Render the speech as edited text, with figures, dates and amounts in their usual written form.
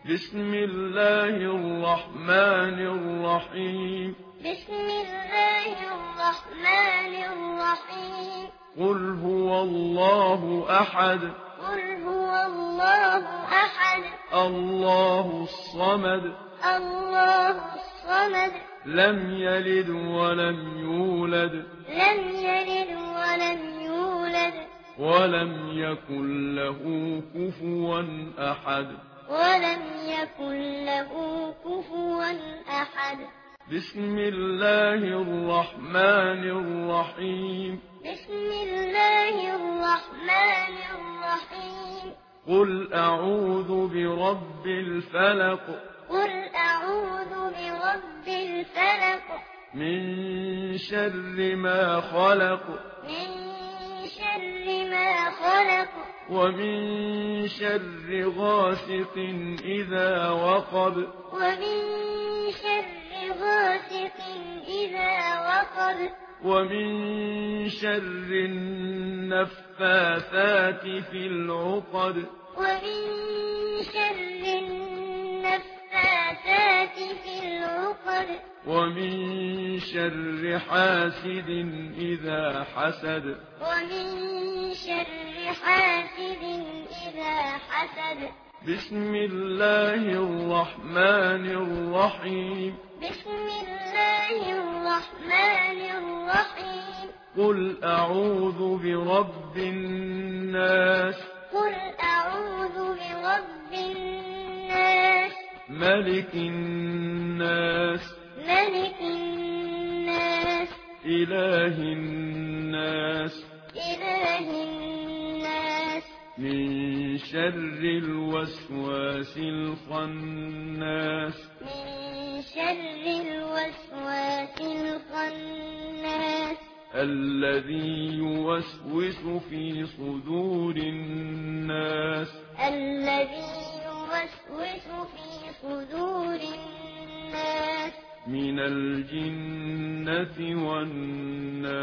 بسم الله الرحمن الرحيم. بسم الله الرحمن الرحيم. قل هو الله أحد. قل هو الله أحد. الله الصمد. الله الصمد. لم يلد ولم يولد. لم يلد ولم يولد. ولم يكن له كفوا أحد. ولم يكن له كفوا أحد. بسم الله الرحمن الرحيم. بسم الله الرحمن الرحيم. قل أعوذ برب الفلق. قل أعوذ برب الفلق. من شر ما خلق. من شر ما خلق. ومن شر غاسق إذا وقب. ومن شر غاسق إذا وقب. ومن شر النفاثات في العقد. ومن شر النفاثات في العقد. ومن شر حاسد إذا حسد. ومن شر حاسد إذا حسد. بسم الله الرحمن الرحيم. بسم الله الرحمن الرحيم. قل أعوذ برب الناس. قل أعوذ برب الناس. ملك الناس. ملك الناس. إله الناس. إله الناس. من شر الوسواس الخناس. من شر الوسواس الخناس. الذي يوسوس في صدور الناس. الذي يوسوس في صدور الناس. من الجنة والناس.